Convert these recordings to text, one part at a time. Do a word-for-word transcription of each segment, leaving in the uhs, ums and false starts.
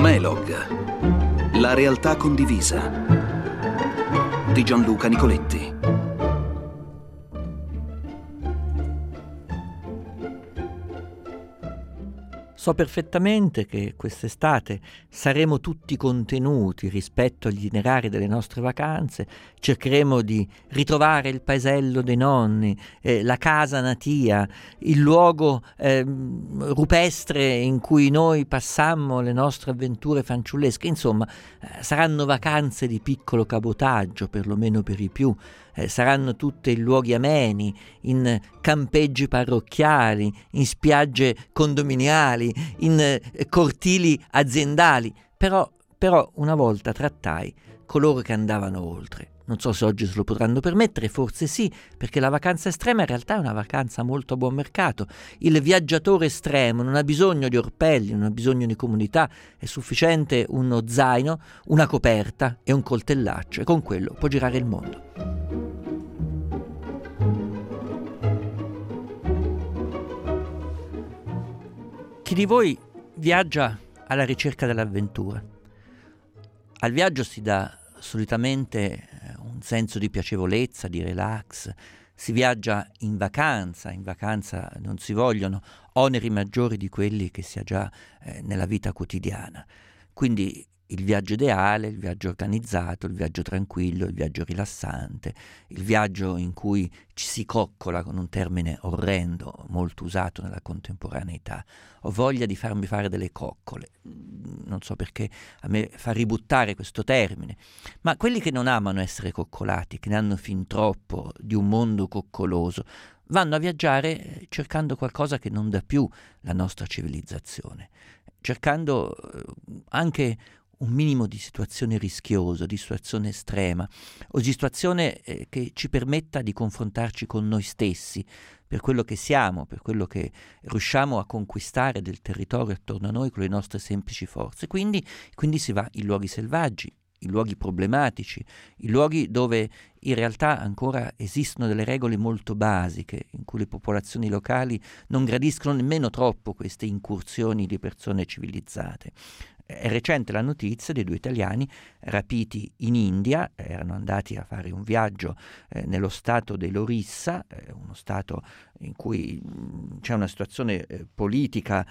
Monolog. La realtà condivisa di Gianluca Nicoletti. So perfettamente che quest'estate saremo tutti contenuti rispetto agli itinerari delle nostre vacanze, cercheremo di ritrovare il paesello dei nonni, eh, la casa natia, il luogo eh, rupestre in cui noi passammo le nostre avventure fanciullesche. Insomma, eh, saranno vacanze di piccolo cabotaggio, perlomeno per i più. Eh, saranno tutte in luoghi ameni, in campeggi parrocchiali, in spiagge condominiali, in eh, cortili aziendali. Però, però una volta trattai coloro che andavano oltre. Non so se oggi se lo potranno permettere, forse sì, perché la vacanza estrema in realtà è una vacanza molto a buon mercato. Il viaggiatore estremo non ha bisogno di orpelli, non ha bisogno di comunità, è sufficiente uno zaino, una coperta e un coltellaccio, e con quello può girare il mondo. Chi di voi viaggia alla ricerca dell'avventura? Al viaggio si dà solitamente un senso di piacevolezza, di relax. Si viaggia in vacanza, in vacanza non si vogliono oneri maggiori di quelli che si ha già eh, nella vita quotidiana. Quindi il viaggio ideale, il viaggio organizzato, il viaggio tranquillo, il viaggio rilassante, il viaggio in cui ci si coccola, con un termine orrendo, molto usato nella contemporaneità. Ho voglia di farmi fare delle coccole. Non so perché a me fa ributtare questo termine. Ma quelli che non amano essere coccolati, che ne hanno fin troppo di un mondo coccoloso, vanno a viaggiare cercando qualcosa che non dà più la nostra civilizzazione, cercando anche un minimo di situazione rischiosa, di situazione estrema, o di situazione eh, che ci permetta di confrontarci con noi stessi, per quello che siamo, per quello che riusciamo a conquistare del territorio attorno a noi con le nostre semplici forze. Quindi, quindi si va in luoghi selvaggi, i luoghi problematici, i luoghi dove in realtà ancora esistono delle regole molto basiche, in cui le popolazioni locali non gradiscono nemmeno troppo queste incursioni di persone civilizzate. È recente la notizia di due italiani rapiti in India, erano andati a fare un viaggio eh, nello stato dell'Orissa, eh, uno stato in cui mh, c'è una situazione eh, politica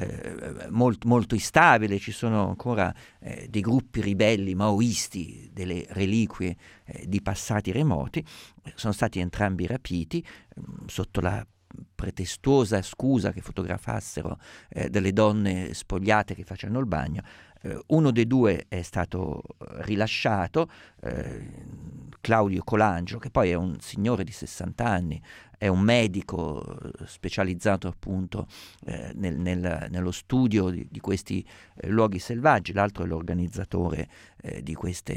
eh, molto, molto instabile, ci sono ancora eh, dei gruppi ribelli maoisti, delle reliquie eh, di passati remoti. Sono stati entrambi rapiti mh, sotto la pretestuosa scusa che fotografassero eh, delle donne spogliate che facevano il bagno. Eh, uno dei due è stato rilasciato, eh, Claudio Colangelo, che poi è un signore di sessanta anni, è un medico specializzato appunto eh, nel, nel, nello studio di, di questi eh, luoghi selvaggi. L'altro è l'organizzatore eh, di queste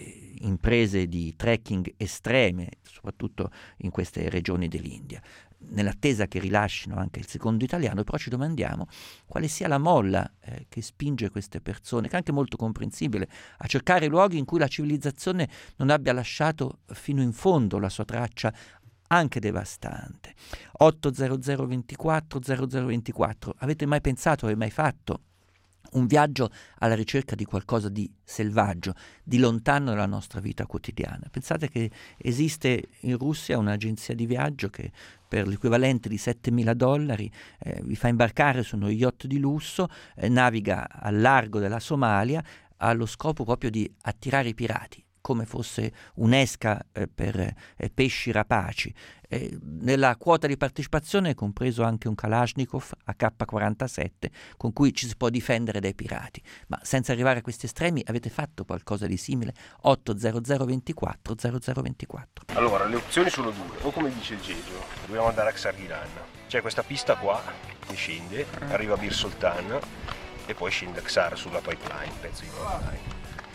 imprese di trekking estreme, soprattutto in queste regioni dell'India. Nell'attesa che rilascino anche il secondo italiano, però ci domandiamo quale sia la molla eh, che spinge queste persone, che è anche molto comprensibile, a cercare luoghi in cui la civilizzazione non abbia lasciato fino in fondo la sua traccia anche devastante. otto zero zero ventiquattro zero zero ventiquattro. Avete mai pensato, avete mai fatto un viaggio alla ricerca di qualcosa di selvaggio, di lontano dalla nostra vita quotidiana? Pensate che esiste in Russia un'agenzia di viaggio che per l'equivalente di settemila dollari eh, vi fa imbarcare su uno yacht di lusso, eh, naviga al largo della Somalia, ha lo scopo proprio di attirare i pirati, come fosse un'esca eh, per eh, pesci rapaci. Eh, nella quota di partecipazione è compreso anche un Kalashnikov A K quarantasette con cui ci si può difendere dai pirati. Ma senza arrivare a questi estremi, avete fatto qualcosa di simile? otto zero zero ventiquattro zero zero ventiquattro. Allora, le opzioni sono due, o come dice il Gegio, dobbiamo andare a Xargilan. C'è questa pista qua che scende, arriva a Bir Sultan e poi scende a Xar sulla pipeline, pezzo di pipeline.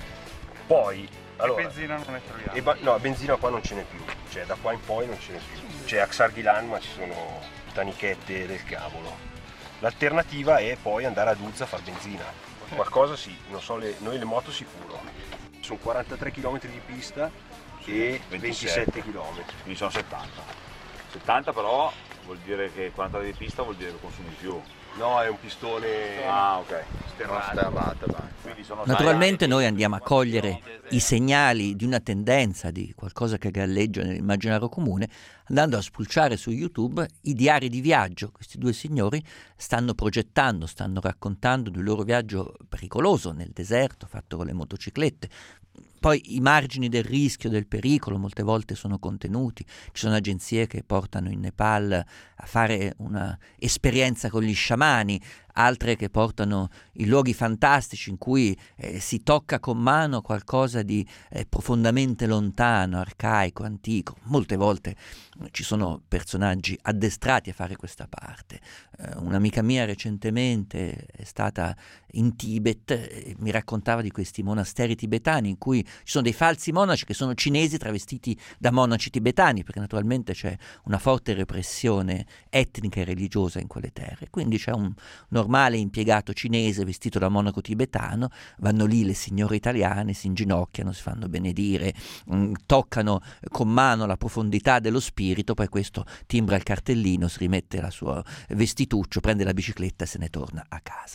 Poi allora, benzina non ne troviamo. E ba- no, benzina qua non ce n'è più, cioè da qua in poi non ce n'è più. C'è a Xargilan, ma ci sono tanichette del cavolo. L'alternativa è poi andare ad Uzza a far benzina. Qualcosa sì, non so, le, noi le moto sicuro. Sono quarantatré chilometri di pista e ventisette chilometri. Quindi sono settanta. settanta però vuol dire che quando hai di pista vuol dire che consumi più. No, è un pistone. Ah, ok. sterrato. Quindi sono Naturalmente noi andiamo a cogliere i segnali di una tendenza, di qualcosa che galleggia nell'immaginario comune, andando a spulciare su YouTube i diari di viaggio. Questi due signori stanno progettando, stanno raccontando del loro viaggio pericoloso nel deserto, fatto con le motociclette. Poi i margini del rischio, del pericolo, molte volte sono contenuti. Ci sono agenzie che portano in Nepal a fare una esperienza con gli sciamani, altre che portano in luoghi fantastici in cui eh, si tocca con mano qualcosa di eh, profondamente lontano, arcaico, antico. Molte volte eh, ci sono personaggi addestrati a fare questa parte. Eh, un'amica mia recentemente è stata in Tibet e mi raccontava di questi monasteri tibetani in cui ci sono dei falsi monaci che sono cinesi travestiti da monaci tibetani, perché naturalmente c'è una forte repressione etnica e religiosa in quelle terre. Quindi c'è un normale impiegato cinese vestito da monaco tibetano, vanno lì le signore italiane, si inginocchiano, si fanno benedire, mh, toccano con mano la profondità dello spirito, poi questo timbra il cartellino, si rimette la sua vestituccio, prende la bicicletta e se ne torna a casa.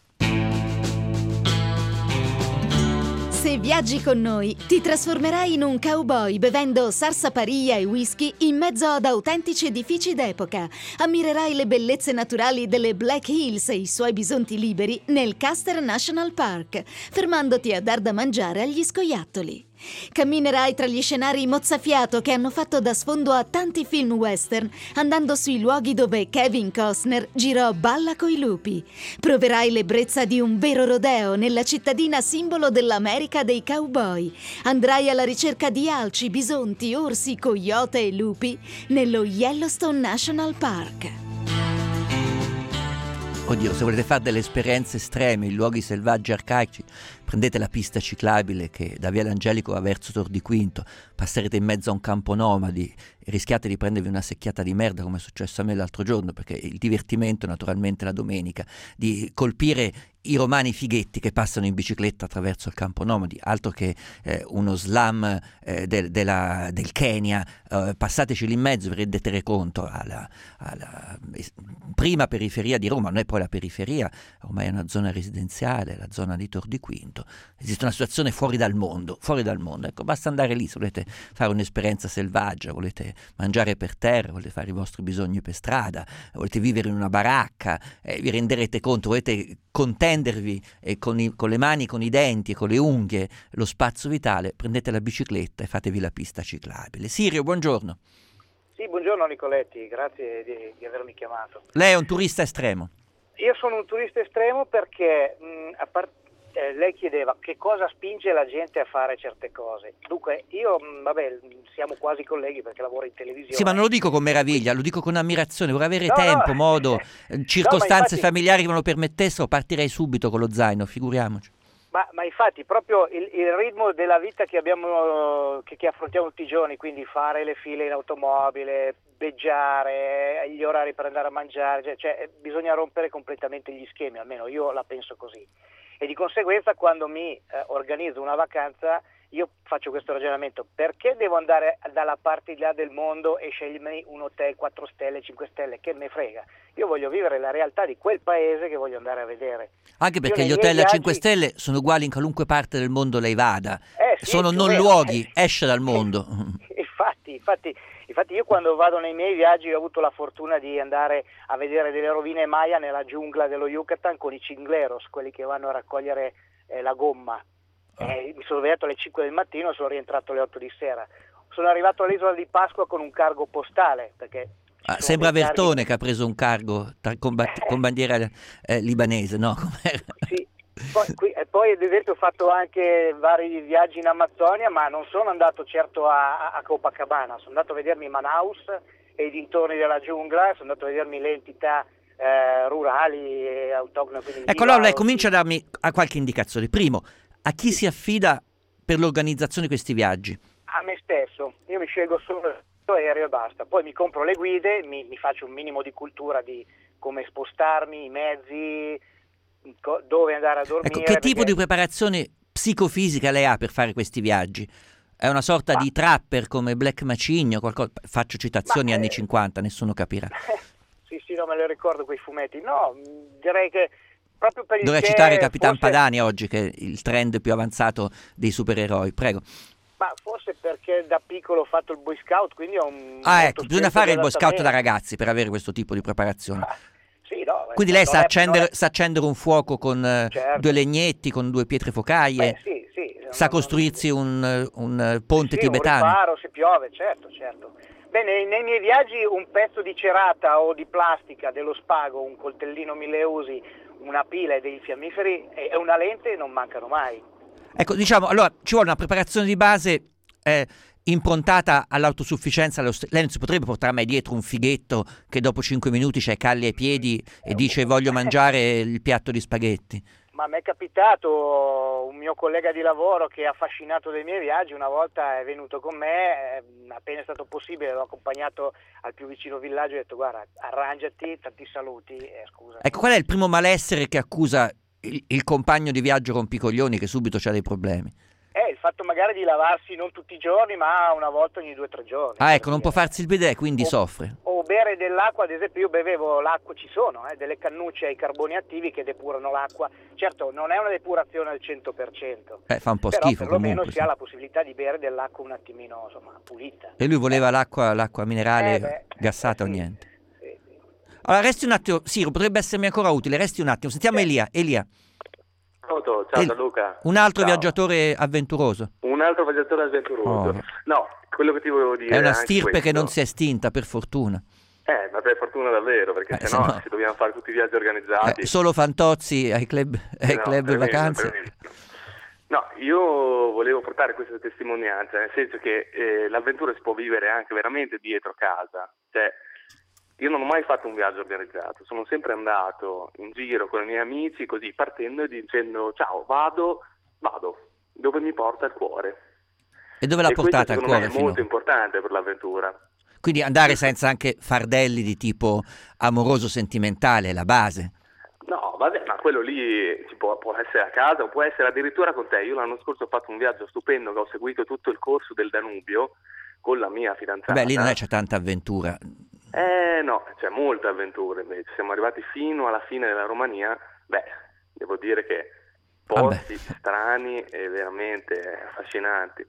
Se viaggi con noi, ti trasformerai in un cowboy bevendo sarsaparilla e whisky in mezzo ad autentici edifici d'epoca. Ammirerai le bellezze naturali delle Black Hills e i suoi bisonti liberi nel Custer National Park, fermandoti a dar da mangiare agli scoiattoli. Camminerai tra gli scenari mozzafiato che hanno fatto da sfondo a tanti film western, andando sui luoghi dove Kevin Costner girò Balla coi lupi. Proverai l'ebbrezza di un vero rodeo nella cittadina simbolo dell'America dei cowboy. Andrai alla ricerca di alci, bisonti, orsi, coyote e lupi nello Yellowstone National Park. Oddio, se volete fare delle esperienze estreme in luoghi selvaggi arcaici, prendete la pista ciclabile che da Viale Angelico va verso Tor di Quinto, passerete in mezzo a un campo nomadi e rischiate di prendervi una secchiata di merda come è successo a me l'altro giorno, perché il divertimento naturalmente la domenica di colpire i romani fighetti che passano in bicicletta attraverso il campo nomadi, altro che eh, uno slam eh, del, della, del Kenya. Eh, passateci lì in mezzo, vi rendete conto, alla, alla eh, prima periferia di Roma, non è poi la periferia, ormai è una zona residenziale, la zona di Tor di Quinto, esiste una situazione fuori dal mondo, fuori dal mondo, ecco, basta andare lì se volete fare un'esperienza selvaggia, volete mangiare per terra, volete fare i vostri bisogni per strada, volete vivere in una baracca, eh, vi renderete conto, volete contendervi eh, con, i, con le mani, con i denti e con le unghie lo spazio vitale, prendete la bicicletta e fatevi la pista ciclabile. Sirio, buongiorno. Sì, buongiorno Nicoletti, grazie di, di avermi chiamato. Lei è un turista estremo? Io sono un turista estremo perché mh, a part- eh, lei chiedeva che cosa spinge la gente a fare certe cose. Dunque io, mh, vabbè, siamo quasi colleghi perché lavoro in televisione. Sì, ma non lo dico con meraviglia, lo dico con ammirazione, vorrei avere no, tempo, no. modo, eh, circostanze no, infatti, familiari che me lo permettessero, partirei subito con lo zaino, figuriamoci. Ma, ma infatti proprio il, il ritmo della vita che abbiamo, che, che affrontiamo tutti i giorni, quindi fare le file in automobile, beggiare, gli orari per andare a mangiare, cioè, cioè bisogna rompere completamente gli schemi, almeno io la penso così. E di conseguenza quando mi eh, organizzo una vacanza io faccio questo ragionamento: perché devo andare dalla parte di là del mondo e scegliermi un hotel quattro stelle, cinque stelle, che me frega? Io voglio vivere la realtà di quel paese che voglio andare a vedere. Anche perché io gli hotel viaggi... a cinque stelle sono uguali in qualunque parte del mondo lei vada, eh, sì, sono non meno, luoghi, eh. esce dal mondo. Infatti, infatti, infatti io quando vado nei miei viaggi ho avuto la fortuna di andare a vedere delle rovine Maya nella giungla dello Yucatan con i cingleros, quelli che vanno a raccogliere eh, la gomma. Eh, mi sono svegliato alle cinque del mattino e sono rientrato alle otto di sera. Sono arrivato all'isola di Pasqua con un cargo postale perché ah, sembra Vertone carghi... che ha preso un cargo tra, con, bat- con bandiera eh, libanese, no? Sì. Poi, qui, e poi ad esempio ho fatto anche vari viaggi in Amazzonia, ma non sono andato certo a, a Copacabana, sono andato a vedermi Manaus e i dintorni della giungla, sono andato a vedermi le entità eh, rurali e autoctone. Ecco, allora lei comincia a darmi a qualche indicazione. Primo, a chi si affida per l'organizzazione di questi viaggi? A me stesso, io mi scelgo solo l'aereo e basta, poi mi compro le guide, mi, mi faccio un minimo di cultura di come spostarmi, i mezzi, dove andare a dormire. Ecco, che tipo perché... di preparazione psicofisica lei ha per fare questi viaggi? È una sorta di trapper come Black Macigno, qualcosa. Faccio citazioni Ma, anni eh, cinquanta, nessuno capirà. Sì, sì, no, me lo ricordo quei fumetti. No, direi che proprio per il Dovrei che citare Capitan forse- Padani oggi, che è il trend più avanzato dei supereroi. Prego. Ma forse perché da piccolo ho fatto il Boy Scout, quindi ho un... Ah, molto ecco, bisogna senso fare di il Boy Scout da adattamento. ragazzi per avere questo tipo di preparazione. Ah, sì, no, eh, Quindi lei non sa è- accendere, non è- sa accendere un fuoco con eh, Certo. due legnetti, con due pietre focaie, Beh, sì, sì, sa non- costruirsi un, eh, un eh, ponte sì, un tibetano. riparo se piove, certo, certo. Beh, nei, nei miei viaggi un pezzo di cerata o di plastica dello spago, un coltellino mille usi, una pila e dei fiammiferi e e una lente non mancano mai. Ecco, diciamo, allora ci vuole una preparazione di base eh, improntata all'autosufficienza. Allo st- lei non si potrebbe portare mai dietro un fighetto che dopo cinque minuti c'ha i calli ai piedi e dice voglio mangiare il piatto di spaghetti. Ma mi è capitato un mio collega di lavoro che è affascinato dai miei viaggi, una volta è venuto con me, eh, appena è stato possibile l'ho accompagnato al più vicino villaggio e ho detto guarda, arrangiati, tanti saluti e scusa. Ecco, qual è il primo malessere che accusa il, il compagno di viaggio rompicoglioni che subito c'ha dei problemi? Eh, il fatto magari di lavarsi non tutti i giorni, ma una volta ogni due o tre giorni. Ah, per ecco, non può dire. farsi il bidet, quindi O- soffre. O bere dell'acqua, ad esempio io bevevo l'acqua, ci sono eh, delle cannucce ai carboni attivi che depurano l'acqua. Certo, non è una depurazione al cento per cento. Eh, fa un po' però schifo perlomeno comunque. si ha sì. la possibilità di bere dell'acqua un attimino, insomma, pulita. E lui voleva l'acqua, l'acqua minerale Eh, beh, gassata eh, o sì, niente. sì, sì. Allora, resti un attimo, Siro, potrebbe essermi ancora utile, resti un attimo. Sentiamo Sì. Elia. Elia, Pronto, ciao El- Gianluca. un altro Ciao. viaggiatore avventuroso. Un altro viaggiatore avventuroso. Oh. No, quello che ti volevo dire È una anche stirpe questo. che non si è estinta, per fortuna. Eh, ma per fortuna davvero, perché Eh, sennò se no- se dobbiamo fare tutti i viaggi organizzati. Eh, solo Fantozzi ai club, ai No, club tremendo, vacanze. tremendo. No, io volevo portare questa testimonianza, nel senso che eh, l'avventura si può vivere anche veramente dietro casa. Cioè, io non ho mai fatto un viaggio organizzato, sono sempre andato in giro con i miei amici, così partendo e dicendo ciao, vado, vado, dove mi porta il cuore. E dove l'ha E questo portata il secondo me cuore è finora? molto importante per l'avventura. Quindi andare senza anche fardelli di tipo amoroso sentimentale, è la base. No, vabbè, ma quello lì ci può, può essere a casa o può essere addirittura con te. Io l'anno scorso ho fatto un viaggio stupendo che ho seguito tutto il corso del Danubio con la mia fidanzata. Beh, lì non è c'è tanta avventura. Eh no, c'è molta avventura invece. Siamo arrivati fino alla fine della Romania. Beh, devo dire che posti strani e veramente affascinanti.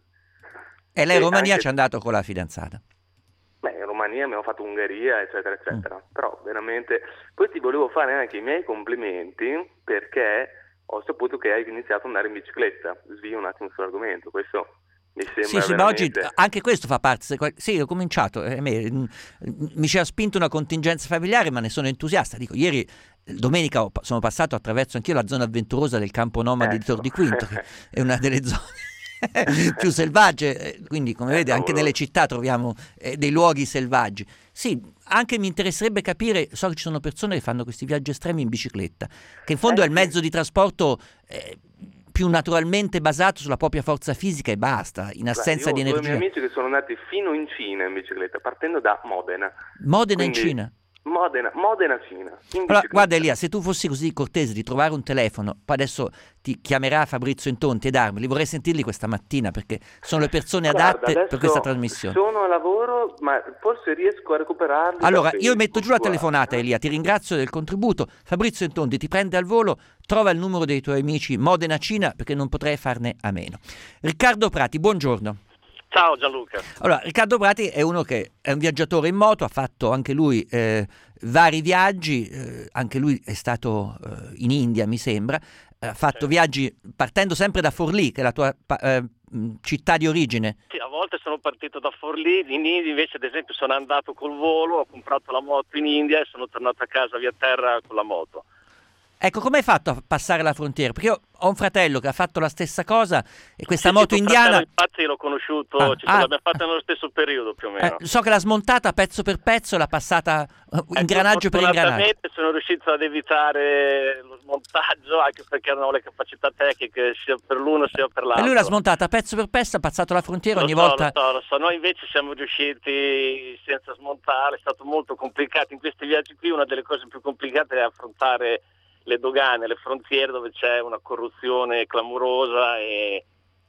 E lei in E Romania anche- ci è andato con la fidanzata. Beh, in Romania abbiamo fatto Ungheria, eccetera, eccetera. Però veramente... Poi ti volevo fare anche i miei complimenti perché ho saputo che hai iniziato ad andare in bicicletta. Svio un attimo sull'argomento, questo mi sembra Sì, sì, ma oggi veramente... anche questo fa parte. se qual- Sì, ho cominciato. eh, me- mm, mi ci ha spinto una contingenza familiare, ma ne sono entusiasta. Dico, ieri, eh, domenica, ho pa- sono passato attraverso anch'io la zona avventurosa del campo nomadi di Ecco. Tor di Quinto, che è una delle zone più selvagge. eh, Quindi, come Eh, vede, anche cavolo. nelle città troviamo eh, dei luoghi selvaggi. Sì, anche mi interesserebbe capire. So che ci sono persone che fanno questi viaggi estremi in bicicletta, che in fondo Eh, è il sì. mezzo di trasporto eh, più naturalmente basato sulla propria forza fisica e basta, in assenza Guarda, di io ho due energia. miei amici che sono andati fino in Cina in bicicletta, partendo da Modena. Modena Quindi- in Cina. Modena, Modena, Cina. in Allora, bicicletta. guarda Elia, se tu fossi così cortese di trovare un telefono, poi adesso ti chiamerà Fabrizio Intonti e darmeli, vorrei sentirli questa mattina perché sono le persone Guarda, adatte per adesso questa trasmissione. Sono a lavoro, ma forse riesco a recuperarli. da Allora, io Facebook, metto giù la guarda. telefonata, Elia, ti ringrazio del contributo. Fabrizio Intonti ti prende al volo, trova il numero dei tuoi amici Modena Cina perché non potrei farne a meno. Riccardo Prati, buongiorno. Ciao Gianluca. Allora, Riccardo Prati è uno che è un viaggiatore in moto, ha fatto anche lui eh, vari viaggi, eh, anche lui è stato eh, in India, mi sembra, eh, ha fatto Certo. viaggi partendo sempre da Forlì, che è la tua pa- eh, mh, città di origine. Sì, a volte sono partito da Forlì, in India invece ad esempio sono andato col volo, ho comprato la moto in India e sono tornato a casa via terra con la moto. Ecco, come hai fatto a passare la frontiera? Perché io ho un fratello che ha fatto la stessa cosa e questa Sì, moto sì, tuo indiana... fratello, infatti l'ho conosciuto, Ah, ci ah. l'abbiamo fatta nello stesso periodo più o meno. eh, so che l'ha smontata pezzo per pezzo, l'ha passata eh, Ecco, ingranaggio per ingranaggio. fortunatamente sono riuscito ad evitare lo smontaggio anche perché non ho le capacità tecniche sia per l'uno sia per E l'altro. lui l'ha smontata pezzo per pezzo, ha passato la frontiera Lo ogni so, volta... lo so, lo so. Noi invece siamo riusciti senza smontare, è stato molto complicato. In questi viaggi qui una delle cose più complicate è affrontare le dogane, le frontiere dove c'è una corruzione clamorosa e,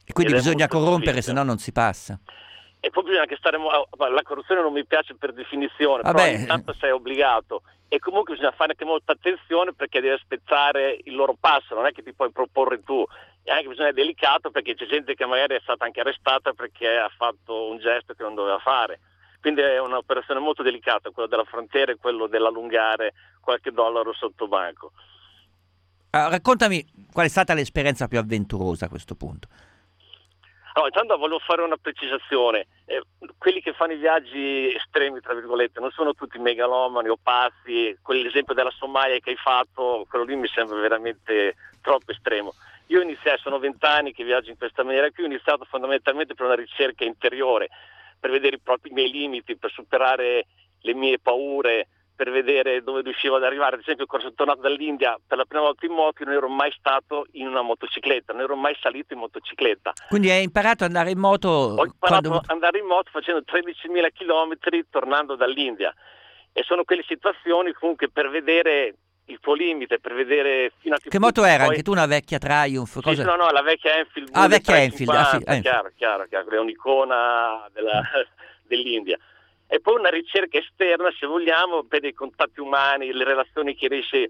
E quindi ed è bisogna molto corrompere, difficile. se no non si passa. E poi bisogna anche stare, mo- la corruzione non mi piace per definizione, Vabbè. però intanto sei obbligato, e comunque bisogna fare anche molta attenzione perché devi aspettare il loro passo, non è che ti puoi proporre tu, e anche bisogna essere delicato perché c'è gente che magari è stata anche arrestata perché ha fatto un gesto che non doveva fare, quindi è un'operazione molto delicata quella della frontiera e quello dell'allungare qualche dollaro sotto banco. Ah, raccontami qual è stata l'esperienza più avventurosa a questo punto. No, intanto volevo fare una precisazione. Eh, quelli che fanno i viaggi estremi, tra virgolette, non sono tutti megalomani o pazzi. Quell'esempio della Somalia che hai fatto, quello lì mi sembra veramente troppo estremo. Io iniziai, sono vent'anni che viaggio in questa maniera qui, ho iniziato fondamentalmente per una ricerca interiore, per vedere i propri miei limiti, per superare le mie paure, per vedere dove riuscivo ad arrivare. Ad esempio, quando sono tornato dall'India per la prima volta in moto, non ero mai stato in una motocicletta, non ero mai salito in motocicletta. Quindi hai imparato ad andare in moto? Ho imparato quando... ad andare in moto facendo tredicimila chilometri tornando dall'India, e sono quelle situazioni comunque per vedere il tuo limite, per vedere fino a che, che punto moto era? poi... Anche tu una vecchia Triumph? Sì, Cosa... sì, no, no, la vecchia Enfield. Ah, vecchia Enfield, ah, sì, Enfield. Chiaro, chiaro, chiaro, chiaro, è un'icona della, dell'India. E poi una ricerca esterna, se vogliamo, per i contatti umani, le relazioni che riesci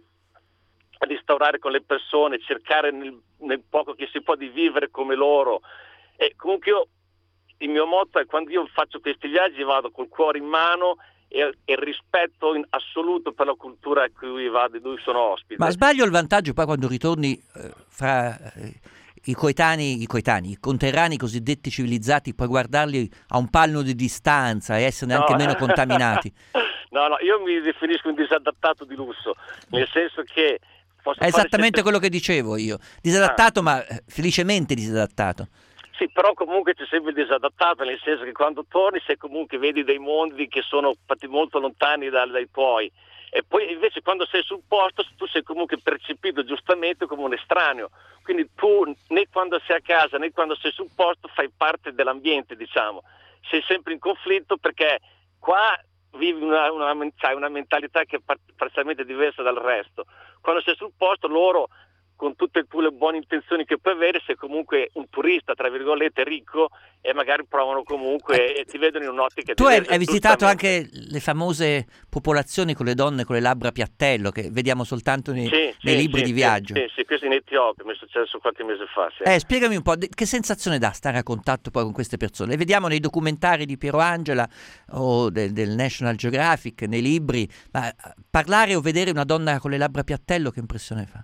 a instaurare con le persone, cercare nel, nel poco che si può di vivere come loro. E comunque io, il mio motto è: quando io faccio questi viaggi vado col cuore in mano e, e il rispetto in assoluto per la cultura a cui vado, di cui sono ospite. Ma sbaglio il vantaggio poi quando ritorni eh, fra... Eh... I coetanei, i coetanei, i conterranei cosiddetti civilizzati, puoi guardarli a un palmo di distanza e esserne No. anche meno contaminati. No, no, io mi definisco un disadattato di lusso, nel senso che posso È fare esattamente sempre... quello che dicevo io. Disadattato, ah. ma felicemente disadattato. Sì, però comunque c'è sempre il disadattato, nel senso che quando torni se comunque vedi dei mondi che sono molto lontani dai, dai tuoi. E poi invece quando sei sul posto tu sei comunque percepito giustamente come un estraneo, quindi tu né quando sei a casa né quando sei sul posto fai parte dell'ambiente, diciamo, sei sempre in conflitto perché qua vivi una, una, una mentalità che è parzialmente diversa dal resto. Quando sei sul posto loro, con tutte le buone intenzioni che puoi avere, sei comunque un turista, tra virgolette, ricco, e magari provano comunque e ti vedono in un'ottica tu diversa. Tu hai visitato anche le famose popolazioni con le donne con le labbra a piattello che vediamo soltanto nei, sì, nei sì, libri sì, di viaggio. Sì, sì, questo in Etiopia, mi è successo qualche mese fa. Sì. Eh, spiegami un po', che sensazione dà stare a contatto poi con queste persone? Le vediamo nei documentari di Piero Angela o del, del National Geographic, nei libri, ma parlare o vedere una donna con le labbra a piattello, che impressione fa?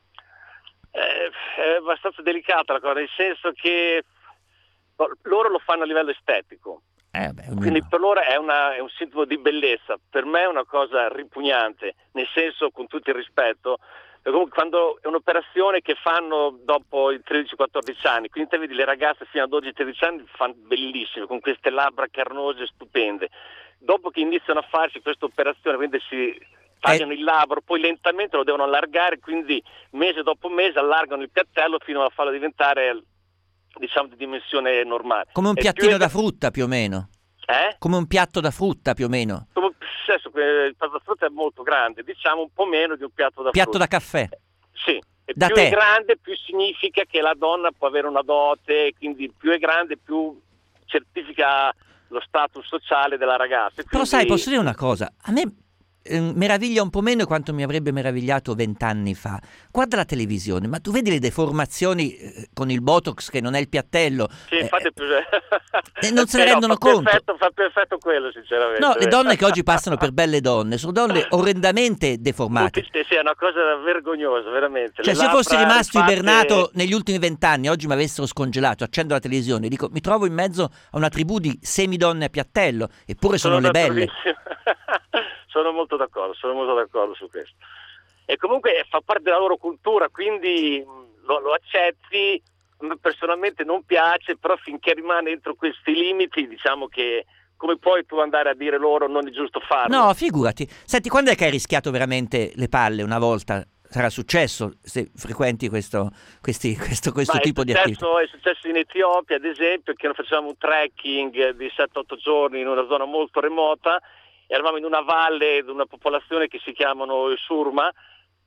È abbastanza delicata la cosa, nel senso che loro lo fanno a livello estetico, eh beh, quindi per loro è, una, è un sintomo di bellezza, per me è una cosa ripugnante, nel senso, con tutto il rispetto, comunque quando è un'operazione che fanno dopo i tredici quattordici anni, quindi te vedi le ragazze fino a dodici tredici anni fanno bellissime, con queste labbra carnose stupende, dopo che iniziano a farsi questa operazione, quindi si tagliano il labbro, poi lentamente lo devono allargare, quindi mese dopo mese allargano il piattello fino a farlo diventare, diciamo, di dimensione normale. Come un e piattino più... da frutta più o meno. Eh? Come un piatto da frutta più o meno. Come... Il piatto da frutta è molto grande, diciamo un po' meno di un piatto da piatto frutta. da caffè. Sì, e da più te. è grande più significa che la donna può avere una dote, quindi più è grande più certifica lo status sociale della ragazza. Quindi... Però sai, posso dire una cosa, a me eh, meraviglia un po' meno quanto mi avrebbe meravigliato vent'anni fa. Guarda la televisione, ma tu vedi le deformazioni eh, con il Botox che non è il piattello. Sì, infatti eh, più... e non se ne eh, rendono no, fa conto. Perfetto, fa perfetto quello, sinceramente. No, le donne che oggi passano per belle donne sono donne orrendamente deformate. Sì, sì, è una cosa vergognosa, veramente. Cioè, le se fossi rimasto rifatte... ibernato negli ultimi vent'anni, oggi mi avessero scongelato, accendo la televisione, dico, mi trovo in mezzo a una tribù di semidonne a piattello, eppure sono, sono le belle. Sono molto d'accordo, sono molto d'accordo su questo. E comunque fa parte della loro cultura, quindi lo, lo accetti. Personalmente non piace, però finché rimane entro questi limiti, diciamo che come puoi tu andare a dire loro non è giusto farlo? No, figurati. Senti, quando è che hai rischiato veramente le palle una volta? Sarà successo se frequenti questo, questi, questo, questo Ma tipo è di successo, attività? È successo in Etiopia, ad esempio, che noi facevamo un trekking di sette otto giorni in una zona molto remota, eravamo in una valle di una popolazione che si chiamano i Surma,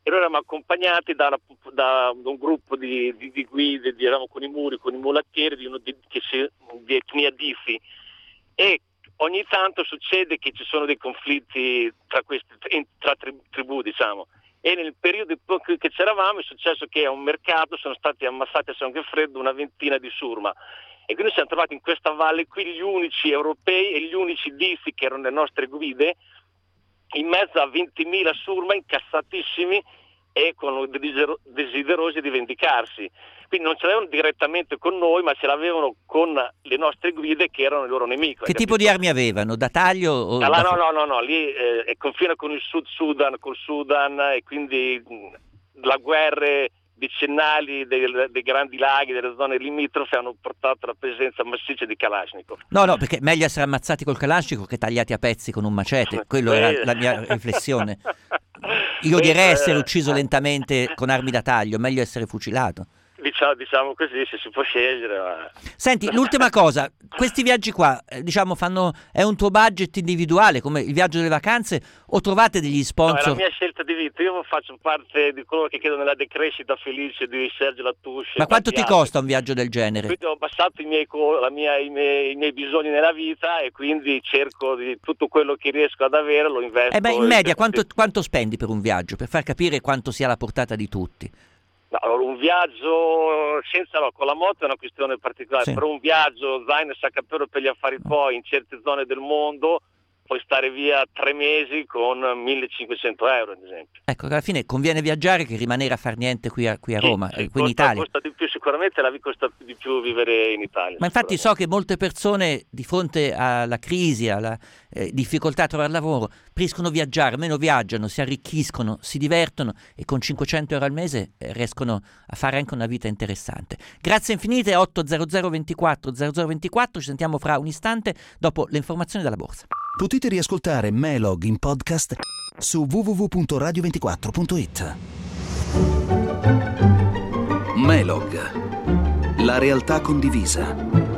e noi eravamo accompagnati da, da un gruppo di, di, di guide, di, eravamo con i muri, con i mulattieri di, uno di, che si, di etnia Difi, e ogni tanto succede che ci sono dei conflitti tra queste tra tribù, diciamo, e nel periodo che c'eravamo è successo che a un mercato sono stati ammassati a sangue freddo una ventina di Surma, e quindi siamo trovati in questa valle qui gli unici europei e gli unici Difi, che erano le nostre guide, in mezzo a ventimila Surma incazzatissimi e con desiderosi di vendicarsi. Quindi non ce l'avevano direttamente con noi, ma ce l'avevano con le nostre guide, che erano il loro nemico. Che tipo di armi avevano? Da taglio? O ah, da... No, no, no, no, lì eh, confina con il Sud Sudan, col Sudan, e quindi mh, la guerra decennali dei, dei grandi laghi, delle zone limitrofe, hanno portato alla presenza massiccia di Kalashnikov. No, no, perché meglio essere ammazzati col Kalashnikov che tagliati a pezzi con un macete, quello era la mia riflessione. Io direi essere ucciso lentamente con armi da taglio, meglio essere fucilato. Diciamo, diciamo così, se si può scegliere. Ma... Senti, l'ultima cosa, questi viaggi qua, eh, diciamo, fanno è un tuo budget individuale, come il viaggio delle vacanze, o trovate degli sponsor? No, è la mia scelta di vita, io faccio parte di coloro che chiedono la decrescita felice di Sergio Latouche. Ma quanto ti altri. costa un viaggio del genere? Quindi ho passato i miei, la mia, i, miei, i miei bisogni nella vita, e quindi cerco di tutto quello che riesco ad avere lo investo. Eh beh, in media quanto, quanto spendi per un viaggio, per far capire quanto sia la portata di tutti? No, allora, un viaggio senza no, con la moto è una questione particolare, sì. Però un viaggio zaino e sacca per gli affari tuoi in certe zone del mondo puoi stare via tre mesi con millecinquecento euro, ad esempio. Ecco, alla fine conviene viaggiare che rimanere a far niente qui a, qui a sì, Roma, sì, qui in costa, Italia. Costa di più sicuramente, la costa di più vivere in Italia. Ma infatti so che molte persone di fronte alla crisi, alla eh, difficoltà a trovare lavoro, preferiscono viaggiare, meno viaggiano, si arricchiscono, si divertono e con cinquecento euro al mese eh, riescono a fare anche una vita interessante. Grazie infinite, otto zero zero ventiquattro zero zero ventiquattro, ci sentiamo fra un istante dopo le informazioni dalla borsa. Potete riascoltare Melog in podcast su w w w punto radio ventiquattro punto it. Melog, la realtà condivisa.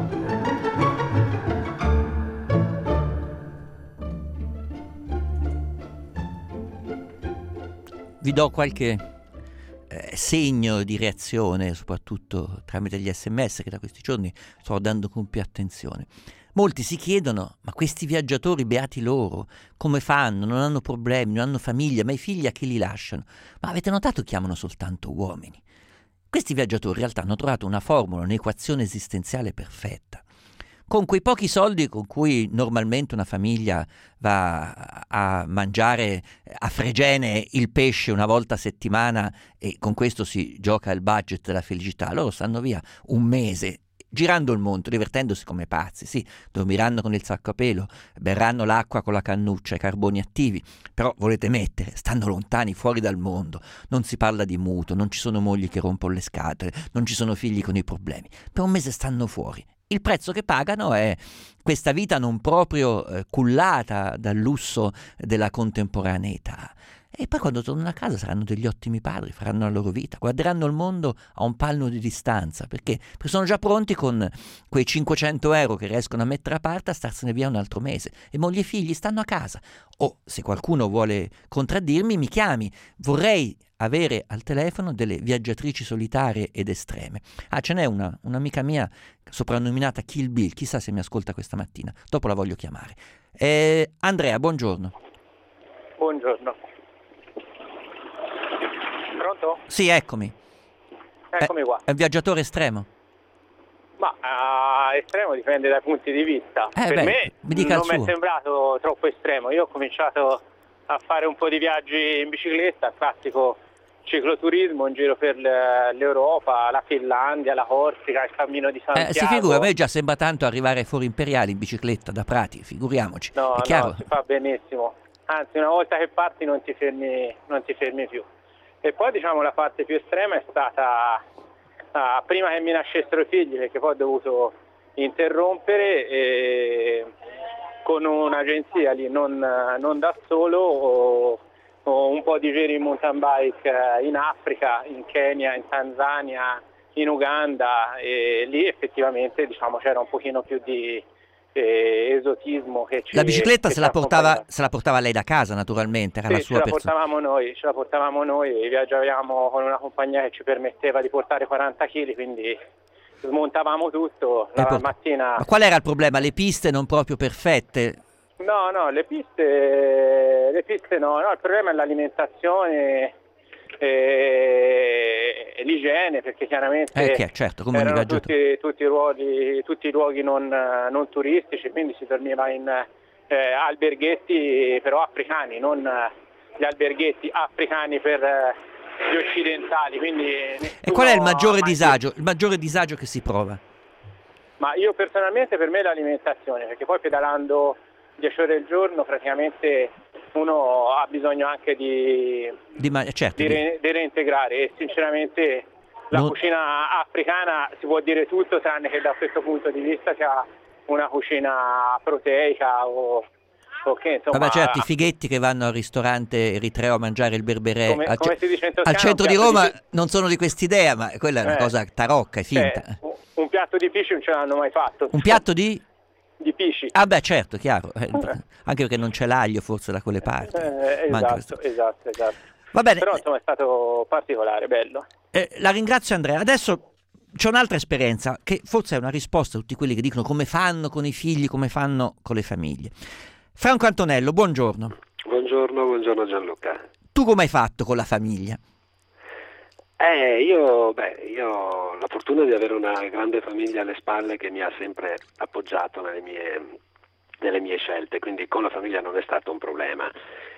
Vi do qualche eh, segno di reazione, soprattutto tramite gli sms che da questi giorni sto dando con più attenzione. Molti si chiedono, ma questi viaggiatori, beati loro, come fanno? Non hanno problemi, non hanno famiglia, ma i figli a chi li lasciano? Ma avete notato che chiamano soltanto uomini? Questi viaggiatori in realtà hanno trovato una formula, un'equazione esistenziale perfetta. Con quei pochi soldi con cui normalmente una famiglia va a mangiare a Fregene il pesce una volta a settimana e con questo si gioca il budget della felicità, loro stanno via un mese girando il mondo, divertendosi come pazzi, sì, dormiranno con il sacco a pelo, berranno l'acqua con la cannuccia, i carboni attivi, però volete mettere, stanno lontani, fuori dal mondo, non si parla di mutuo, non ci sono mogli che rompono le scatole, non ci sono figli con i problemi, per un mese stanno fuori. Il prezzo che pagano è questa vita non proprio eh, cullata dal lusso della contemporaneità. E poi quando tornano a casa saranno degli ottimi padri, faranno la loro vita, guarderanno il mondo a un palmo di distanza, perché? Perché sono già pronti con quei cinquecento euro che riescono a mettere a parte a starsene via un altro mese. E moglie e figli stanno a casa. O, se qualcuno vuole contraddirmi, mi chiami. Vorrei avere al telefono delle viaggiatrici solitarie ed estreme. Ah, ce n'è una, un'amica mia soprannominata Kill Bill, chissà se mi ascolta questa mattina. Dopo la voglio chiamare. Eh, Andrea, buongiorno. Buongiorno. Pronto? Sì, eccomi. Eccomi qua. È un viaggiatore estremo? Ma uh, estremo dipende dai punti di vista. Eh per beh, me mi dica non il mi è suo. sembrato troppo estremo. Io ho cominciato a fare un po' di viaggi in bicicletta, classico cicloturismo in giro per l'Europa, la Finlandia, la Corsica, il cammino di Santiago. Eh, si figura, a me già sembra tanto arrivare fuori imperiali in bicicletta da Prati, figuriamoci. No, è chiaro? no, si fa benissimo. Anzi, una volta che parti non ti fermi, non ti fermi più. E poi diciamo la parte più estrema è stata uh, prima che mi nascessero i figli, perché poi ho dovuto interrompere e con un'agenzia lì, non, non da solo, ho, ho un po' di giri in mountain bike in Africa, in Kenya, in Tanzania, in Uganda, e lì effettivamente diciamo c'era un pochino più di, e esotismo che ci La bicicletta che se ci la, portava, accompagna. se la portava lei da casa, naturalmente, era Sì, la sua ce la persona. portavamo noi, ce la portavamo noi e viaggiavamo con una compagnia che ci permetteva di portare quaranta chili, quindi smontavamo tutto la port- mattina. Ma qual era il problema? Le piste non proprio perfette? No, no, le piste, le piste no, no, il problema è l'alimentazione e, e l'igiene, perché chiaramente Eh, che è, certo, come ogni erano viaggiatore. tutti, tutti, i luoghi, tutti i luoghi non, non turistici, quindi si dormiva in eh, alberghetti però africani, non eh, gli alberghetti africani per eh, gli occidentali. Quindi E qual è il maggiore ma- disagio? Il maggiore disagio che si prova? Ma io personalmente, per me, l'alimentazione, perché poi pedalando dieci ore al giorno praticamente uno ha bisogno anche di, Di ma- certo, di, di- re- di reintegrare, e sinceramente la Non- cucina africana si può dire tutto tranne che da questo punto di vista c'è una cucina proteica o, o che insomma. Vabbè, certo, i fighetti che vanno al ristorante eritreo a mangiare il berberè Come- al, come ce- si dice in al Toscana, centro un di piatto Roma di- non sono di quest'idea, ma quella è una Eh. cosa tarocca, è finta. Cioè, un- un piatto di pisci non ce l'hanno mai fatto. Un piatto di? di pisci. Ah beh, certo, chiaro, eh, anche perché non c'è l'aglio forse da quelle parti. Eh, Manca esatto, esatto, esatto. Va bene. Però insomma è stato particolare, bello. Eh, la ringrazio Andrea. Adesso c'è un'altra esperienza che forse è una risposta a tutti quelli che dicono come fanno con i figli, come fanno con le famiglie. Franco Antonello, buongiorno. Buongiorno, buongiorno Gianluca. Tu come hai fatto con la famiglia? Eh, io, beh, io ho la fortuna di avere una grande famiglia alle spalle che mi ha sempre appoggiato nelle mie, nelle mie scelte, quindi con la famiglia non è stato un problema.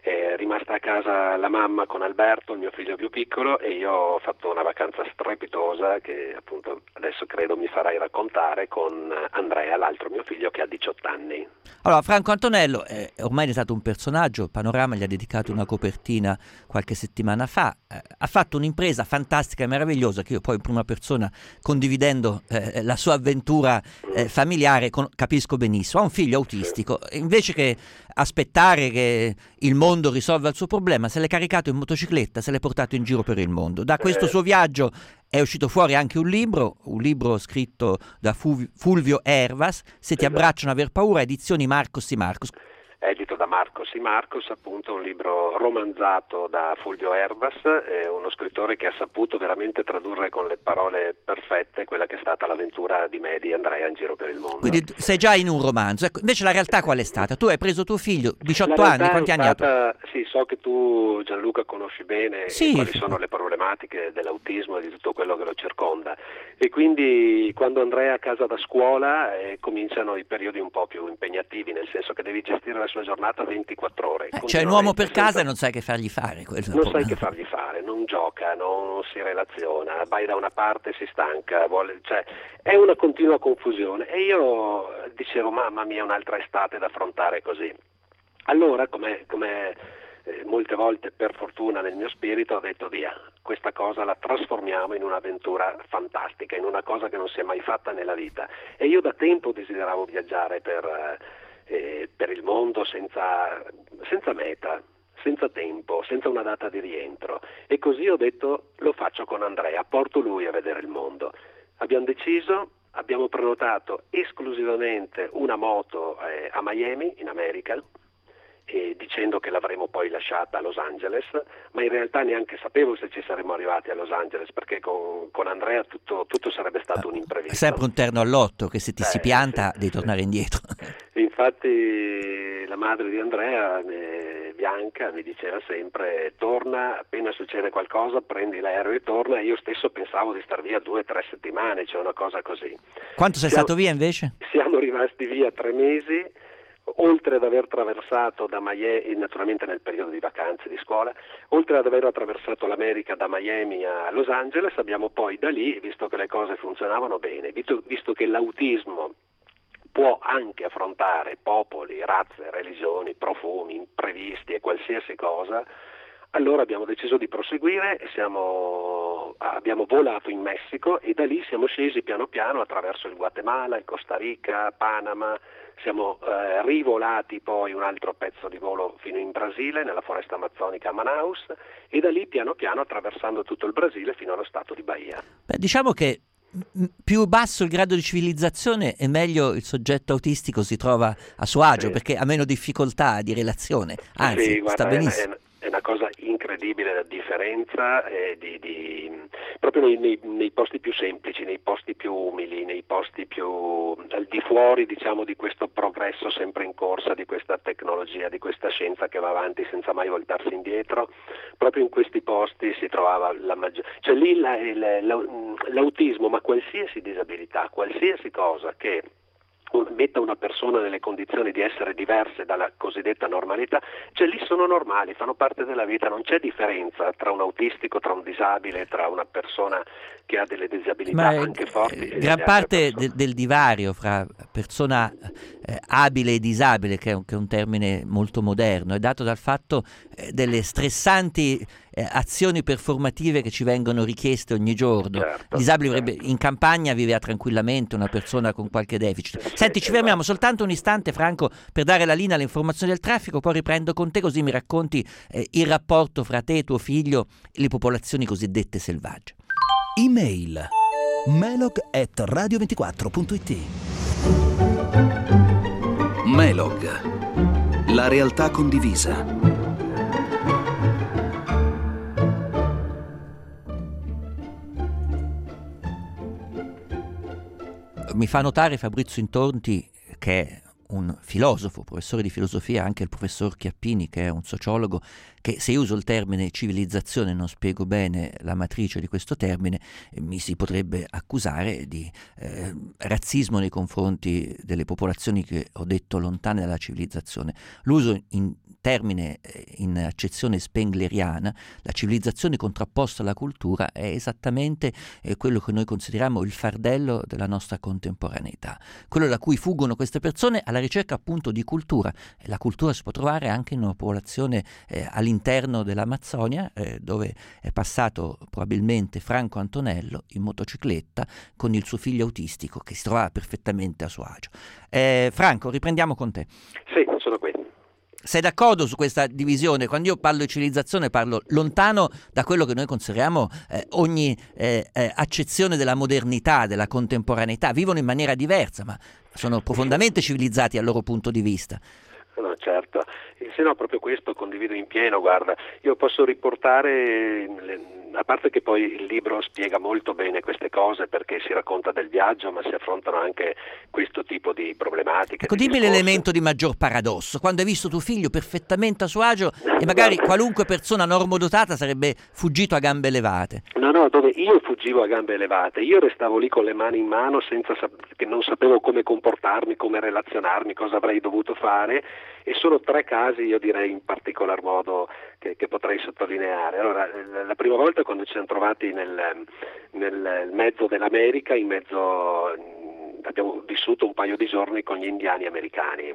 È rimasta a casa la mamma con Alberto, il mio figlio più piccolo, e io ho fatto una vacanza strepitosa che appunto adesso credo mi farai raccontare con Andrea, l'altro mio figlio che ha diciotto anni. Allora, Franco Antonello è ormai è stato un personaggio, Panorama gli ha dedicato una copertina qualche settimana fa, eh, ha fatto un'impresa fantastica e meravigliosa che io poi in prima persona, condividendo eh, la sua avventura eh, familiare, con- capisco benissimo. Ha un figlio autistico, invece che aspettare che il mondo risolva il suo problema, se l'è caricato in motocicletta, se l'è portato in giro per il mondo. Da questo suo viaggio è uscito fuori anche un libro, un libro scritto da Fu- Fulvio Ervas, Se ti abbracciano aver paura, edizioni Marcos di Marcos. Edito da Marcos y Marcos, appunto un libro romanzato da Fulvio Ervas, eh, uno scrittore che ha saputo veramente tradurre con le parole perfette quella che è stata l'avventura di me e di Andrea in giro per il mondo. Quindi sei già in un romanzo. Ecco, invece la realtà qual è stata? Tu hai preso tuo figlio, diciotto La anni, realtà quanti è anni ha? stata- Sì, so che tu Gianluca conosci bene Sì. quali sono le problematiche dell'autismo e di tutto quello che lo circonda, e quindi quando Andrea è a casa da scuola eh, cominciano i periodi un po' più impegnativi, nel senso che devi gestire la sua giornata ventiquattro ore. Eh, c'è un uomo per continuamente, casa senza- e non sai che fargli fare. quello è il Non sai problema. che fargli fare, non gioca, non si relaziona, vai da una parte, si stanca, vuole, cioè, è una continua confusione. E io dicevo, mamma mia, un'altra estate da affrontare così. Allora, come, come eh, molte volte per fortuna nel mio spirito, ho detto via, questa cosa la trasformiamo in un'avventura fantastica, in una cosa che non si è mai fatta nella vita. E io da tempo desideravo viaggiare per, eh, per il mondo senza, senza meta, senza tempo, senza una data di rientro, e così ho detto lo faccio con Andrea, porto lui a vedere il mondo. Abbiamo deciso, abbiamo prenotato esclusivamente una moto eh, a Miami, in America, e dicendo che l'avremmo poi lasciata a Los Angeles, ma in realtà neanche sapevo se ci saremmo arrivati a Los Angeles, perché con, con Andrea tutto, tutto sarebbe stato un È imprevisto. sempre un terno all'otto che se ti si Eh, pianta sì, devi sì. tornare indietro. Infatti la madre di Andrea, eh, Bianca, mi diceva sempre torna, appena succede qualcosa prendi l'aereo e torna. Io stesso pensavo di star via due o tre settimane, cioè una cosa così. Quanto sei Siamo- stato via invece? Siamo rimasti via tre mesi, oltre ad aver attraversato da Miami, naturalmente nel periodo di vacanze di scuola, oltre ad aver attraversato l'America da Miami a Los Angeles, abbiamo poi da lì, visto che le cose funzionavano bene, visto, visto che l'autismo può anche affrontare popoli, razze, religioni, profumi, imprevisti e qualsiasi cosa, allora abbiamo deciso di proseguire e siamo, abbiamo volato in Messico e da lì siamo scesi piano piano attraverso il Guatemala, il Costa Rica, Panama, siamo eh, rivolati poi un altro pezzo di volo fino in Brasile, nella foresta amazzonica a Manaus, e da lì piano piano attraversando tutto il Brasile fino allo stato di Bahia. Beh, diciamo che più basso il grado di civilizzazione e meglio il soggetto autistico si trova a suo agio, sì. perché ha meno difficoltà di relazione, anzi sì, guarda, sta benissimo. È, è una cosa incredibile la differenza eh, di, di, proprio nei, nei, nei posti più semplici, nei posti più umili, nei posti più al di fuori, diciamo, di questo progresso sempre in corsa, di questa tecnologia, di questa scienza che va avanti senza mai voltarsi indietro. Proprio in questi posti si trovava la maggiore, cioè lì la, la, la, l'autismo, ma qualsiasi disabilità, qualsiasi cosa che metta una persona nelle condizioni di essere diverse dalla cosiddetta normalità, cioè lì sono normali, fanno parte della vita, non c'è differenza tra un autistico, tra un disabile, tra una persona che ha delle disabilità Ma anche forti. eh, gran parte de, del divario fra persona eh, abile e disabile, che è, un, che è un termine molto moderno, è dato dal fatto eh, delle stressanti eh, azioni performative che ci vengono richieste ogni giorno. Certo, Il disabile certo. avrebbe, in campagna vive tranquillamente una persona con qualche deficit. Sì, Senti, ci fermiamo soltanto un istante, Franco, per dare la linea alle informazioni del traffico, poi riprendo con te, così mi racconti eh, il rapporto fra te, tuo figlio e le popolazioni cosiddette selvagge. Email melog at radio ventiquattro punto it. Melog, la realtà condivisa. Mi fa notare Fabrizio Intorti, che è un filosofo, professore di filosofia, anche il professor Chiappini, che è un sociologo, che se io uso il termine civilizzazione non spiego bene la matrice di questo termine, eh, mi si potrebbe accusare di eh, razzismo nei confronti delle popolazioni che ho detto lontane dalla civilizzazione. L'uso in termine, in accezione spengleriana, la civilizzazione contrapposta alla cultura è esattamente eh, quello che noi consideriamo il fardello della nostra contemporaneità, quello da cui fuggono queste persone alla ricerca appunto di cultura. E la cultura si può trovare anche in una popolazione eh, all'interno dell'Amazzonia, eh, dove è passato probabilmente Franco Antonello in motocicletta con il suo figlio autistico, che si trovava perfettamente a suo agio. Eh, Franco, riprendiamo con te. Sì, sono qui. Sei d'accordo su questa divisione? Quando io parlo di civilizzazione parlo lontano da quello che noi consideriamo eh, ogni eh, eh, accezione della modernità, della contemporaneità. Vivono in maniera diversa, ma sono profondamente civilizzati al loro punto di vista. No, certo. Se no, proprio questo condivido in pieno. Guarda, io posso riportare, a parte che poi il libro spiega molto bene queste cose, perché si racconta del viaggio, ma si affrontano anche questo tipo di problematiche. Ecco, dimmi l'elemento di maggior paradosso, quando hai visto tuo figlio perfettamente a suo agio e magari qualunque persona normodotata sarebbe fuggito a gambe levate. No, no, dove io fuggivo a gambe elevate, io restavo lì con le mani in mano senza sap- che non sapevo come comportarmi, come relazionarmi, cosa avrei dovuto fare, e sono tre casi, io direi in particolar modo, che, che potrei sottolineare. Allora, la prima volta quando ci siamo trovati nel, nel mezzo dell'America, in mezzo, abbiamo vissuto un paio di giorni con gli indiani americani,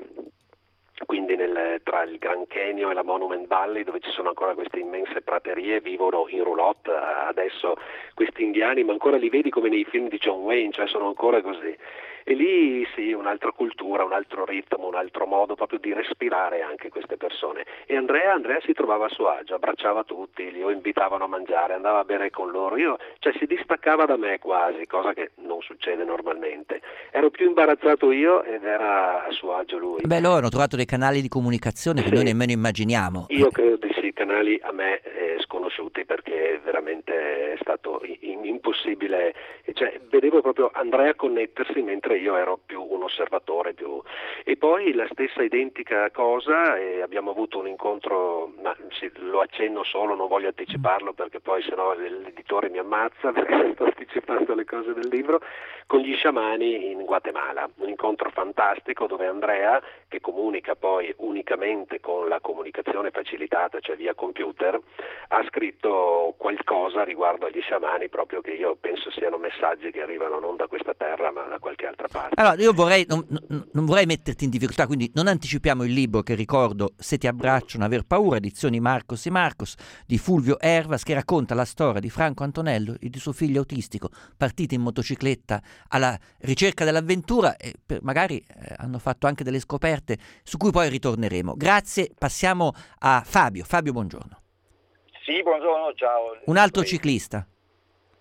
quindi nel, tra il Grand Canyon e la Monument Valley, dove ci sono ancora queste immense praterie, vivono in roulotte adesso questi indiani, ma ancora li vedi come nei film di John Wayne, cioè sono ancora così. E lì sì, un'altra cultura, un altro ritmo, un altro modo proprio di respirare anche queste persone. E Andrea, Andrea si trovava a suo agio, abbracciava tutti, li invitavano a mangiare, andava a bere con loro, io, cioè si distaccava da me quasi, cosa che non succede normalmente. Ero più imbarazzato io ed era a suo agio lui. Beh, loro hanno trovato dei canali di comunicazione che sì. noi nemmeno immaginiamo. Io credo di sì, canali a me eh, sconosciuti, perché veramente è stato in- impossibile, cioè vedevo proprio Andrea connettersi mentre io ero più un osservatore più. E poi la stessa identica cosa, e abbiamo avuto un incontro, ma sì, lo accenno solo, non voglio anticiparlo perché poi sennò l'editore mi ammazza perché sto anticipando le cose del libro, con gli sciamani in Guatemala, un incontro fantastico dove Andrea, che comunica poi unicamente con la comunicazione facilitata, cioè via computer, ha scritto qualcosa riguardo agli sciamani, proprio che io penso siano messaggi che arrivano non da questa terra ma da qualche altra parte. Allora, io vorrei, non, non, non vorrei metterti in difficoltà, quindi non anticipiamo il libro che ricordo, Se ti abbraccio non aver paura, edizioni Marcos e Marcos, di Fulvio Ervas, che racconta la storia di Franco Antonello e di suo figlio autistico, partiti in motocicletta alla ricerca dell'avventura, e per, magari eh, hanno fatto anche delle scoperte su cui poi ritorneremo. Grazie, passiamo a Fabio. Fabio, buongiorno. Sì, buongiorno, ciao. Un altro ciclista.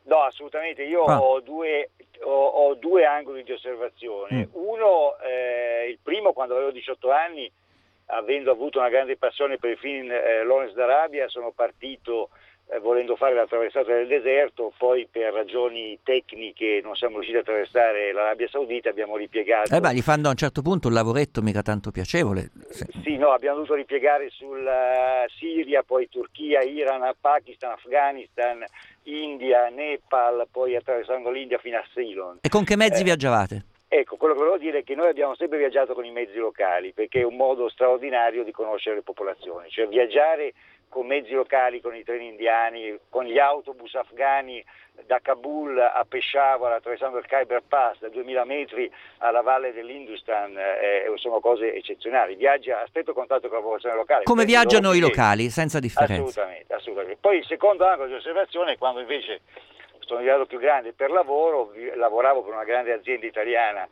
No, assolutamente. Io ah. ho, due, ho, ho due angoli di osservazione. Mm. Uno, eh, il primo, quando avevo diciotto anni, avendo avuto una grande passione per il film eh, Lawrence d'Arabia, sono partito eh, volendo fare la traversata del deserto, poi per ragioni tecniche non siamo riusciti a attraversare l'Arabia Saudita, abbiamo ripiegato. Eh beh, gli fanno a un certo punto un lavoretto mica tanto piacevole. Sì, sì no, abbiamo dovuto ripiegare sulla Siria, poi Turchia, Iran, Pakistan, Afghanistan, India, Nepal, poi attraversando l'India fino a Ceylon. E con che mezzi eh, viaggiavate? Ecco, quello che volevo dire è che noi abbiamo sempre viaggiato con i mezzi locali, perché è un modo straordinario di conoscere le popolazioni, cioè viaggiare con mezzi locali, con i treni indiani, con gli autobus afghani da Kabul a Peshawar, attraversando il Khyber Pass da duemila metri alla valle dell'Industan, eh, sono cose eccezionali. Viaggia a stretto contatto con la popolazione locale. Come viaggiano i locali, senza differenza. Assolutamente, assolutamente. Poi il secondo angolo di osservazione è quando invece sono diventato più grande per lavoro, lavoravo per una grande azienda italiana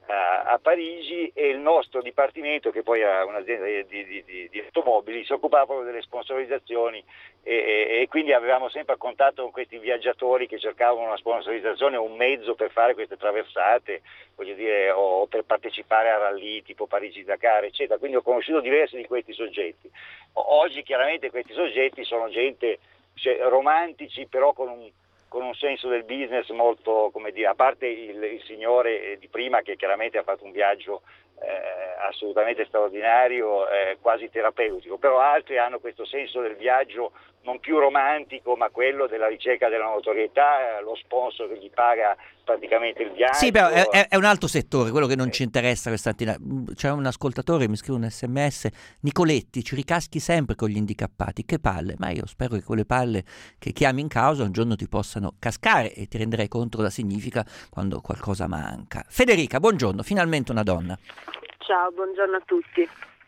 a Parigi e il nostro dipartimento, che poi era un'azienda di, di, di, di automobili, si occupava proprio delle sponsorizzazioni e, e, e quindi avevamo sempre a contatto con questi viaggiatori che cercavano una sponsorizzazione o un mezzo per fare queste traversate, voglio dire, o per partecipare a rally tipo Parigi-Dakar, eccetera. Quindi ho conosciuto diversi di questi soggetti. Oggi chiaramente questi soggetti sono gente, cioè, romantici, però con un con un senso del business molto, come dire, a parte il, il signore di prima che chiaramente ha fatto un viaggio eh, assolutamente straordinario, eh, quasi terapeutico, però altri hanno questo senso del viaggio non più romantico, ma quello della ricerca della notorietà, lo sponsor che gli paga praticamente il viaggio. Sì, però è, è, è un altro settore, quello che non ci interessa questa mattina. C'è un ascoltatore, mi scrive un sms: Nicoletti, ci ricaschi sempre con gli handicappati, che palle. Ma io spero che quelle palle che chiami in causa un giorno ti possano cascare e ti renderai conto cosa significa quando qualcosa manca. Federica, buongiorno, finalmente una donna. Ciao, buongiorno a tutti.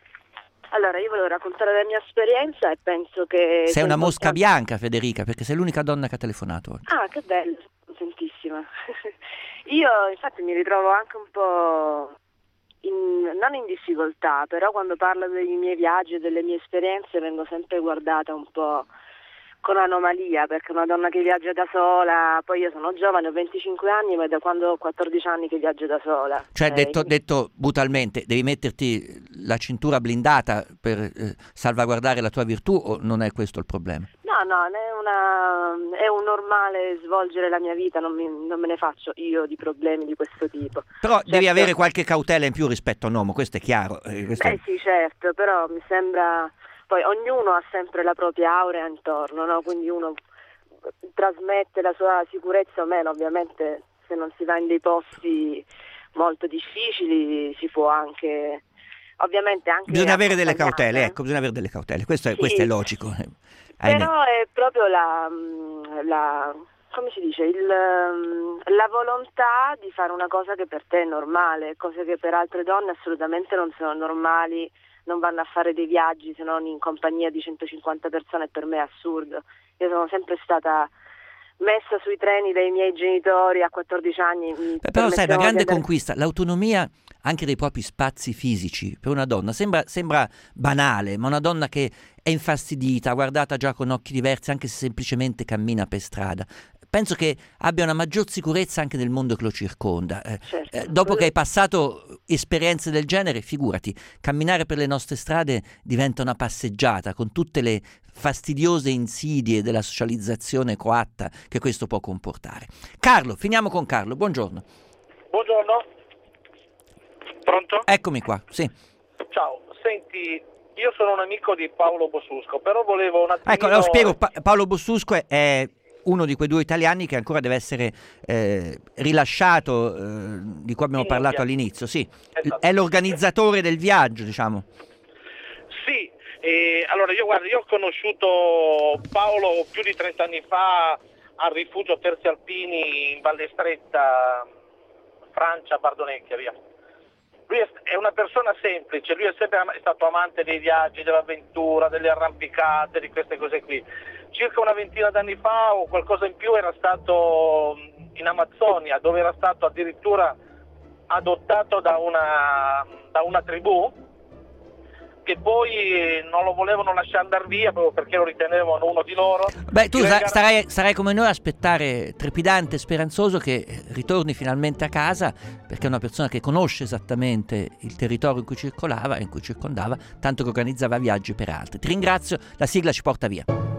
Allora, io volevo raccontare la mia esperienza e penso che... Sei una mosca bianca, Federica, perché sei l'unica donna che ha telefonato oggi. Ah, che bello, contentissima. Io infatti mi ritrovo anche un po', in, non in difficoltà, però quando parlo dei miei viaggi e delle mie esperienze vengo sempre guardata un po' con anomalia, perché una donna che viaggia da sola, poi io sono giovane, ho venticinque anni, ma è da quando ho quattordici anni che viaggio da sola. Cioè, eh, detto, quindi... detto brutalmente, devi metterti la cintura blindata per eh, salvaguardare la tua virtù, o non è questo il problema? No, no, è, una, è un normale svolgere la mia vita, non, mi, non me ne faccio io di problemi di questo tipo. Però certo, devi avere qualche cautela in più rispetto a un uomo, questo è chiaro. Eh, questo Beh è... sì, certo, però mi sembra... Poi ognuno ha sempre la propria aurea intorno, no? Quindi uno trasmette la sua sicurezza o meno, ovviamente se non si va in dei posti molto difficili si può anche, ovviamente anche... Bisogna avere delle cautele, ecco, bisogna avere delle cautele, questo è, sì, questo è logico. Però è proprio la, la come si dice, il, la volontà di fare una cosa che per te è normale, cose che per altre donne assolutamente non sono normali. Non vanno a fare dei viaggi se non in compagnia di centocinquanta persone, per me è assurdo. Io sono sempre stata messa sui treni dai miei genitori a quattordici anni. Beh, però sai, una grande andare... conquista, l'autonomia anche dei propri spazi fisici per una donna. Sembra, sembra banale, ma una donna che è infastidita, guardata già con occhi diversi, anche se semplicemente cammina per strada, penso che abbia una maggior sicurezza anche nel mondo che lo circonda. Eh, certo. eh, dopo che hai passato esperienze del genere, figurati, camminare per le nostre strade diventa una passeggiata con tutte le fastidiose insidie della socializzazione coatta che questo può comportare. Carlo, finiamo con Carlo, buongiorno. Buongiorno. Pronto? Eccomi qua, sì. Ciao, senti, io sono un amico di Paolo Bossusco, però volevo un attimo... Ecco, lo spiego, pa- Paolo Bossusco è... è... uno di quei due italiani che ancora deve essere eh, rilasciato, eh, di cui abbiamo parlato all'inizio, sì. Esatto. È l'organizzatore del viaggio, diciamo. Sì, eh, allora io guarda, io ho conosciuto Paolo più di trenta anni fa al rifugio Terzi Alpini in Valle Stretta, Francia, Bardonecchia, via. Lui è una persona semplice, lui è sempre è stato amante dei viaggi, dell'avventura, delle arrampicate, di queste cose qui. Circa una ventina d'anni fa o qualcosa in più era stato in Amazzonia, dove era stato addirittura adottato da una, da una tribù che poi non lo volevano lasciare andare via proprio perché lo ritenevano uno di loro. Beh, tu Io sa- ringra- starai, sarai come noi a aspettare, trepidante e speranzoso, che ritorni finalmente a casa, perché è una persona che conosce esattamente il territorio in cui circolava e in cui circondava, tanto che organizzava viaggi per altri. Ti ringrazio, la sigla ci porta via.